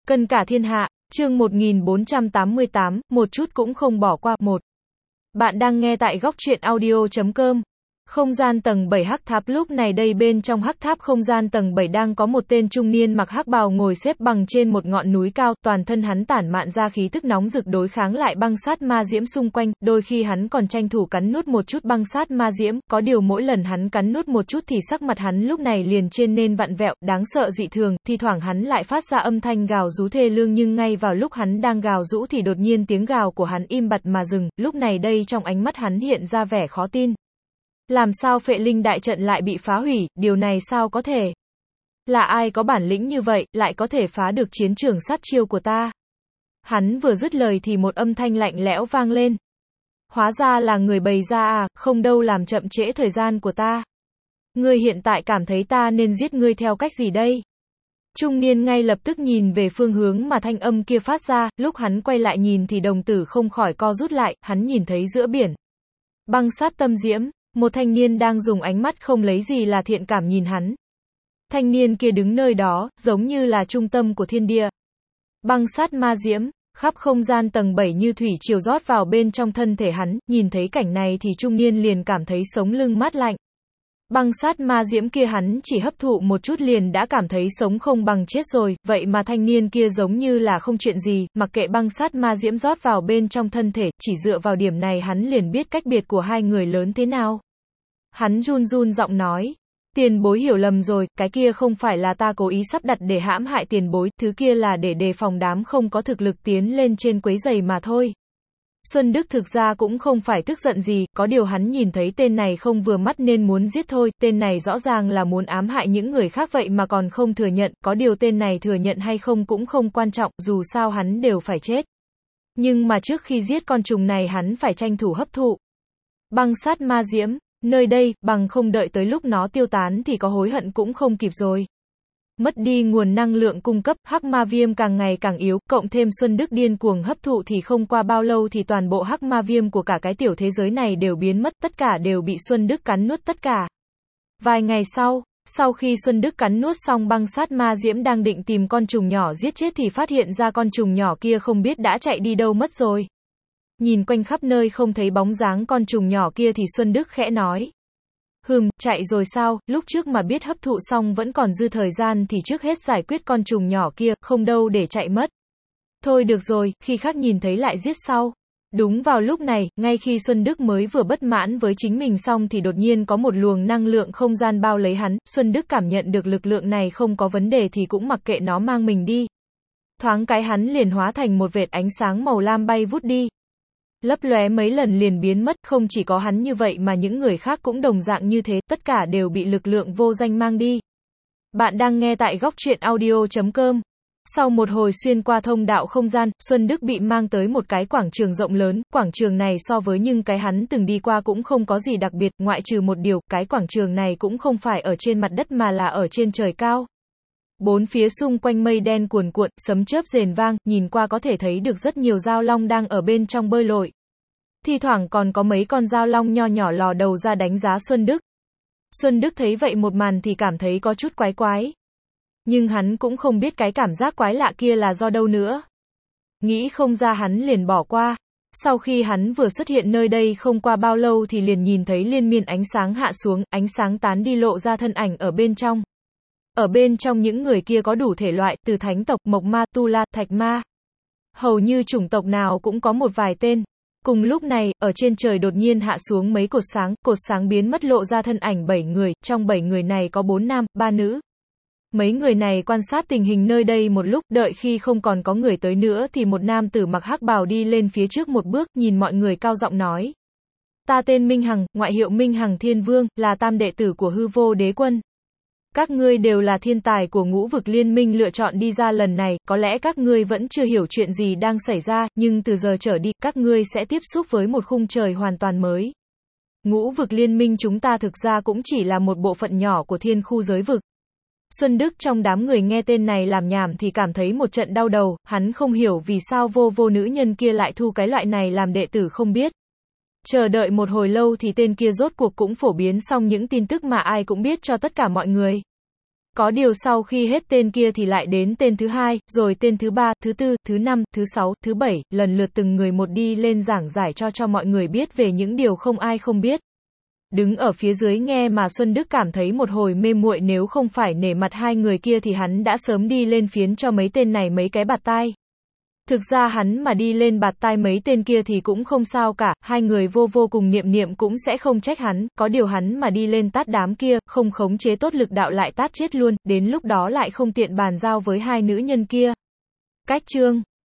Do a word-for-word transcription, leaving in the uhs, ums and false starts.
Cân cả thiên hạ, chương một nghìn bốn trăm tám mươi tám, một chút cũng không bỏ qua. một. Bạn đang nghe tại góc truyện audio chấm com. Không gian tầng bảy hắc tháp. Lúc này đây bên trong hắc tháp không gian tầng bảy đang có một tên trung niên mặc hắc bào ngồi xếp bằng trên một ngọn núi cao, toàn thân hắn tản mạn ra khí tức nóng rực đối kháng lại băng sát ma diễm xung quanh, đôi khi hắn còn tranh thủ cắn nuốt một chút băng sát ma diễm, có điều mỗi lần hắn cắn nuốt một chút thì sắc mặt hắn lúc này liền trên nên vặn vẹo, đáng sợ dị thường, thi thoảng hắn lại phát ra âm thanh gào rú thê lương nhưng ngay vào lúc hắn đang gào rũ thì đột nhiên tiếng gào của hắn im bặt mà dừng, lúc này đây trong ánh mắt hắn hiện ra vẻ khó tin. Làm sao phệ linh đại trận lại bị phá hủy, điều này sao có thể? Là ai có bản lĩnh như vậy, lại có thể phá được chiến trường sát chiêu của ta? Hắn vừa dứt lời thì một âm thanh lạnh lẽo vang lên. Hóa ra là người bày ra à, không đâu làm chậm trễ thời gian của ta. Ngươi hiện tại cảm thấy ta nên giết ngươi theo cách gì đây? Trung niên ngay lập tức nhìn về phương hướng mà thanh âm kia phát ra, lúc hắn quay lại nhìn thì đồng tử không khỏi co rút lại, hắn nhìn thấy giữa biển băng sát tâm diễm, một thanh niên đang dùng ánh mắt không lấy gì là thiện cảm nhìn hắn. Thanh niên kia đứng nơi đó, giống như là trung tâm của thiên địa. Băng sát ma diễm, khắp không gian tầng bảy như thủy triều rót vào bên trong thân thể hắn, nhìn thấy cảnh này thì trung niên liền cảm thấy sống lưng mát lạnh. Băng sát ma diễm kia hắn chỉ hấp thụ một chút liền đã cảm thấy sống không bằng chết rồi, vậy mà thanh niên kia giống như là không chuyện gì, mặc kệ băng sát ma diễm rót vào bên trong thân thể, chỉ dựa vào điểm này hắn liền biết cách biệt của hai người lớn thế nào. Hắn run run giọng nói, tiền bối hiểu lầm rồi, cái kia không phải là ta cố ý sắp đặt để hãm hại tiền bối, thứ kia là để đề phòng đám không có thực lực tiến lên trên quấy giày mà thôi. Xuân Đức thực ra cũng không phải tức giận gì, có điều hắn nhìn thấy tên này không vừa mắt nên muốn giết thôi, tên này rõ ràng là muốn ám hại những người khác vậy mà còn không thừa nhận, có điều tên này thừa nhận hay không cũng không quan trọng, dù sao hắn đều phải chết. Nhưng mà trước khi giết con trùng này hắn phải tranh thủ hấp thụ băng sát ma diễm, nơi đây, bằng không đợi tới lúc nó tiêu tán thì có hối hận cũng không kịp rồi. Mất đi nguồn năng lượng cung cấp, hắc ma viêm càng ngày càng yếu, cộng thêm Xuân Đức điên cuồng hấp thụ thì không qua bao lâu thì toàn bộ hắc ma viêm của cả cái tiểu thế giới này đều biến mất, tất cả đều bị Xuân Đức cắn nuốt tất cả. Vài ngày sau, sau khi Xuân Đức cắn nuốt xong băng sát ma diễm đang định tìm con trùng nhỏ giết chết thì phát hiện ra con trùng nhỏ kia không biết đã chạy đi đâu mất rồi. Nhìn quanh khắp nơi không thấy bóng dáng con trùng nhỏ kia thì Xuân Đức khẽ nói. Hừm, chạy rồi sao, lúc trước mà biết hấp thụ xong vẫn còn dư thời gian thì trước hết giải quyết con trùng nhỏ kia, không đâu để chạy mất. Thôi được rồi, khi khác nhìn thấy lại giết sau. Đúng vào lúc này, ngay khi Xuân Đức mới vừa bất mãn với chính mình xong thì đột nhiên có một luồng năng lượng không gian bao lấy hắn, Xuân Đức cảm nhận được lực lượng này không có vấn đề thì cũng mặc kệ nó mang mình đi. Thoáng cái hắn liền hóa thành một vệt ánh sáng màu lam bay vút đi. Lấp lóe mấy lần liền biến mất, không chỉ có hắn như vậy mà những người khác cũng đồng dạng như thế, tất cả đều bị lực lượng vô danh mang đi. Bạn đang nghe tại góc truyện audio chấm com. Sau một hồi xuyên qua thông đạo không gian, Xuân Đức bị mang tới một cái quảng trường rộng lớn, quảng trường này so với những cái hắn từng đi qua cũng không có gì đặc biệt, ngoại trừ một điều, cái quảng trường này cũng không phải ở trên mặt đất mà là ở trên trời cao. Bốn phía xung quanh mây đen cuồn cuộn, sấm chớp rền vang, nhìn qua có thể thấy được rất nhiều dao long đang ở bên trong bơi lội. Thi thoảng còn có mấy con dao long nho nhỏ lò đầu ra đánh giá Xuân Đức. Xuân Đức thấy vậy một màn thì cảm thấy có chút quái quái. Nhưng hắn cũng không biết cái cảm giác quái lạ kia là do đâu nữa. Nghĩ không ra hắn liền bỏ qua. Sau khi hắn vừa xuất hiện nơi đây không qua bao lâu thì liền nhìn thấy liên miên ánh sáng hạ xuống, ánh sáng tán đi lộ ra thân ảnh ở bên trong. Ở bên trong những người kia có đủ thể loại, từ thánh tộc, mộc ma, tu la, thạch ma. Hầu như chủng tộc nào cũng có một vài tên. Cùng lúc này, ở trên trời đột nhiên hạ xuống mấy cột sáng, cột sáng biến mất lộ ra thân ảnh bảy người, trong bảy người này có bốn nam, ba nữ. Mấy người này quan sát tình hình nơi đây một lúc, đợi khi không còn có người tới nữa thì một nam tử mặc hắc bào đi lên phía trước một bước, nhìn mọi người cao giọng nói. Ta tên Minh Hằng, ngoại hiệu Minh Hằng Thiên Vương, là tam đệ tử của hư vô đế quân. Các ngươi đều là thiên tài của ngũ vực liên minh lựa chọn đi ra lần này, có lẽ các ngươi vẫn chưa hiểu chuyện gì đang xảy ra, nhưng từ giờ trở đi, các ngươi sẽ tiếp xúc với một khung trời hoàn toàn mới. Ngũ vực liên minh chúng ta thực ra cũng chỉ là một bộ phận nhỏ của thiên khu giới vực. Xuân Đức trong đám người nghe tên này làm nhảm thì cảm thấy một trận đau đầu, hắn không hiểu vì sao vô vô nữ nhân kia lại thu cái loại này làm đệ tử không biết. Chờ đợi một hồi lâu thì tên kia rốt cuộc cũng phổ biến xong những tin tức mà ai cũng biết cho tất cả mọi người. Có điều sau khi hết tên kia thì lại đến tên thứ hai, rồi tên thứ ba, thứ tư, thứ năm, thứ sáu, thứ bảy, lần lượt từng người một đi lên giảng giải cho cho mọi người biết về những điều không ai không biết. Đứng ở phía dưới nghe mà Xuân Đức cảm thấy một hồi mê muội, nếu không phải nể mặt hai người kia thì hắn đã sớm đi lên phiến cho mấy tên này mấy cái bạt tai. Thực ra hắn mà đi lên bạt tai mấy tên kia thì cũng không sao cả, hai người vô vô cùng Niệm Niệm cũng sẽ không trách hắn, có điều hắn mà đi lên tát đám kia, không khống chế tốt lực đạo lại tát chết luôn, đến lúc đó lại không tiện bàn giao với hai nữ nhân kia. Cách chương